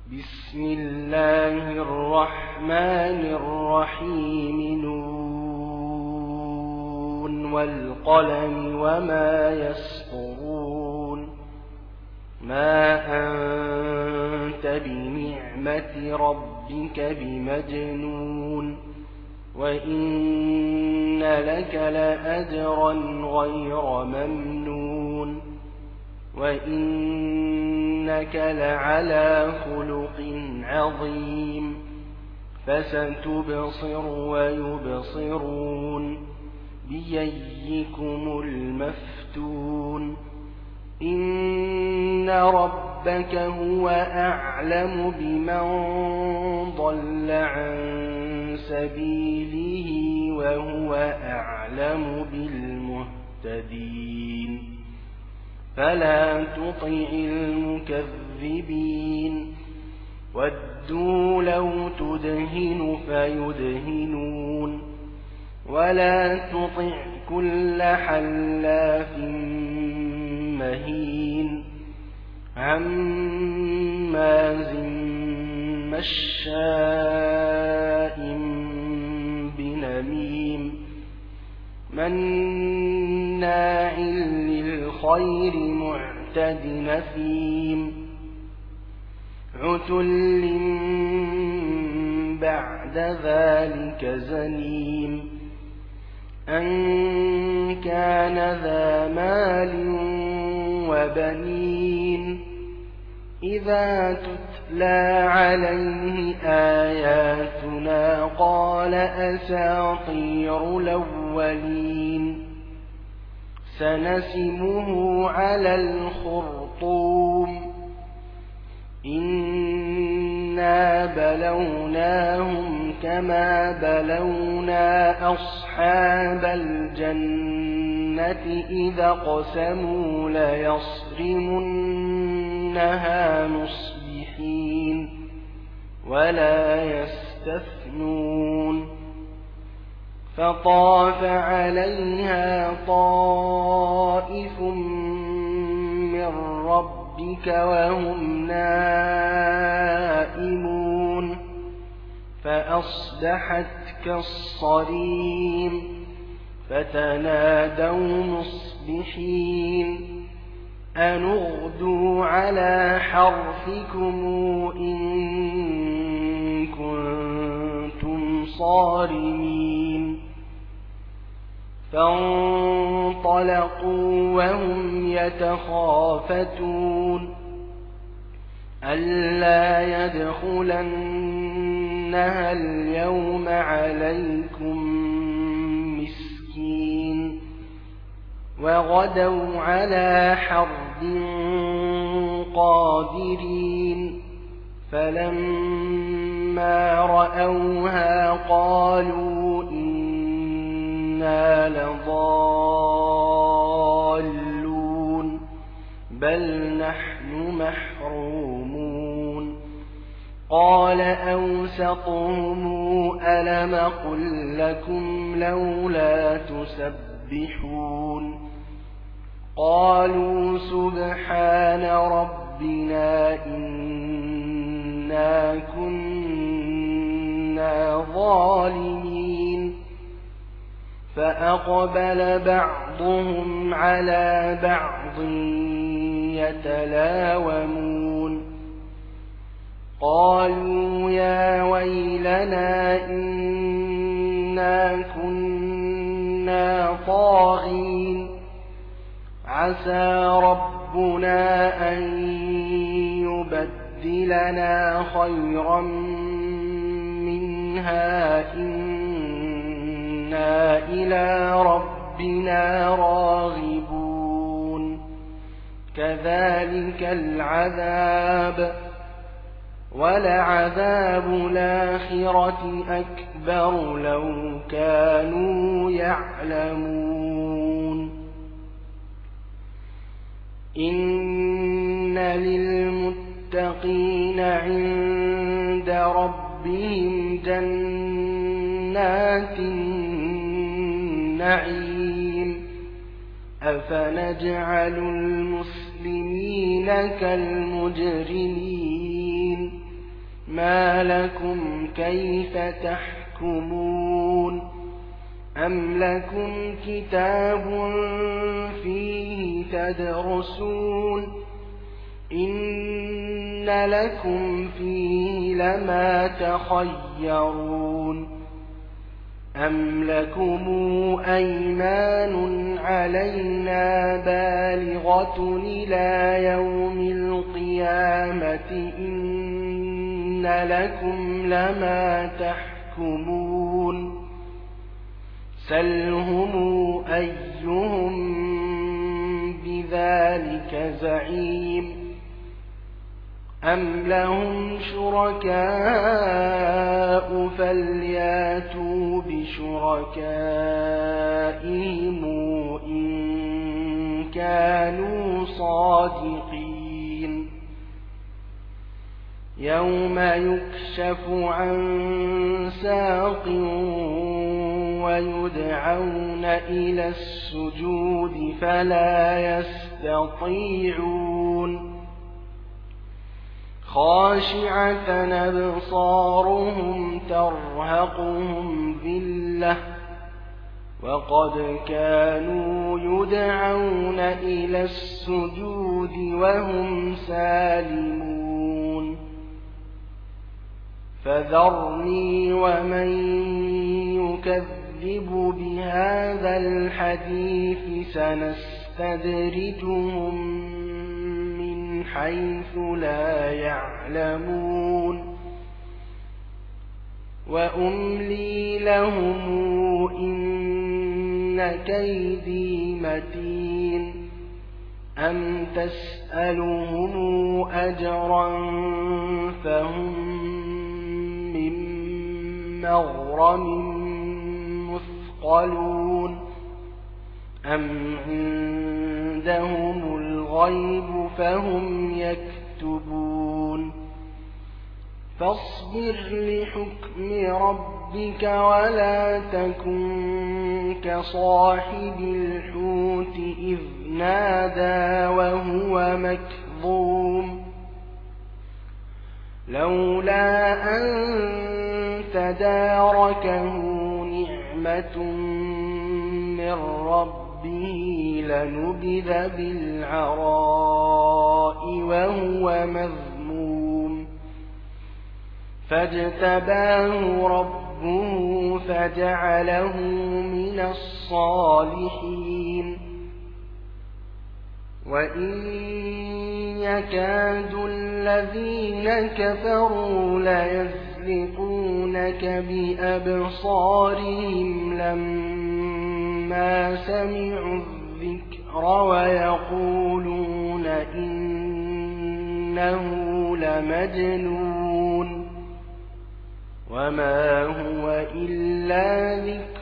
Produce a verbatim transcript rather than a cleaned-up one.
بسم الله الرحمن الرحيم نون والقلم وما يسطرون ما أنت بنعمة ربك بمجنون وإن لك لأجرا غير ممنون وإنك لعلى خلق عظيم فستبصر ويبصرون بأيكم المفتون إن ربك هو أعلم بمن ضل عن سبيله وهو أعلم بالمهتدين فلا تطع المكذبين ودوا لو تدهن فيدهنون ولا تطع كل حلاف مهين هماز مشاء بنميم مناع للخير معتد نثيم عتل بعد ذلك زنيم أن كان ذا مال وبنين إذا تتلى عليه آياتنا قال أساطير الأولين سنسمه على الخرطوم إنا بلوناهم كما بلونا أصحاب الجنة إذا قسموا ليصرمنها مصبحين ولا يستثنون فطاف عليها طائف من ربك وهم نائمون فأصبحت كالصريم فتنادوا مصبحين أن اغدوا على حرثكم إن كنتم صارمين فانطلقوا وهم يتخافتون ألا يدخلنها اليوم عليكم مسكين وغدوا على حرد قادرين فلما رأوها قالوا إنا لضالون بل نحن محرومون قال أوسطهم ألم قل لكم لولا تسبحون قالوا سبحان ربنا إنا كنا ظالمين فأقبل بعضهم على بعض يتلاومون قالوا يا ويلنا إنا كنا طاغين عسى ربنا أن يبدلنا خيرا منها إنا إلى ربنا راغبون كذلك العذاب ولعذاب الآخرة أكبر لو كانوا يعلمون إن للمتقين عند ربهم جنات النعيم أفنجعل المسلمين كالمجرمين ما لكم كيف تحكمون أم لكم كتاب فيه تدرسون إن لكم فيه لما تخيرون أم لكم أيمان علينا بالغة إلى يوم القيامة إن لكم لما تحكمون سلهم أيهم بذلك زعيم أم لهم شركاء فلياتوا بشركائهم إن كانوا صادقين يوم يكشف عن ساق ويدعون إلى السجود فلا يستطيعون خاشعة أبصارهم ترهقهم ذلة وقد كانوا يدعون إلى السجود وهم سالمون فذرني ومن يكذب بهذا الحديث سنستدرجهم حيث لا يعلمون وأملي لهم إن كيدي متين أم تسألهم أجرا فهم من مغرم مثقلون أم عندهم الغيب فهم يكتبون فاصبر لحكم ربك ولا تكن كصاحب الحوت إذ نادى وهو مكظوم لولا أن تداركه نعمة من ربه لنبذ بالعراء وهو مذموم فاجتباه ربه فجعله من الصالحين وإن يكاد الذين كفروا ليزلقونك بأبصارهم لما سمعوا الذكر ويقولون إنه لمجنون وما هو إلا ذكر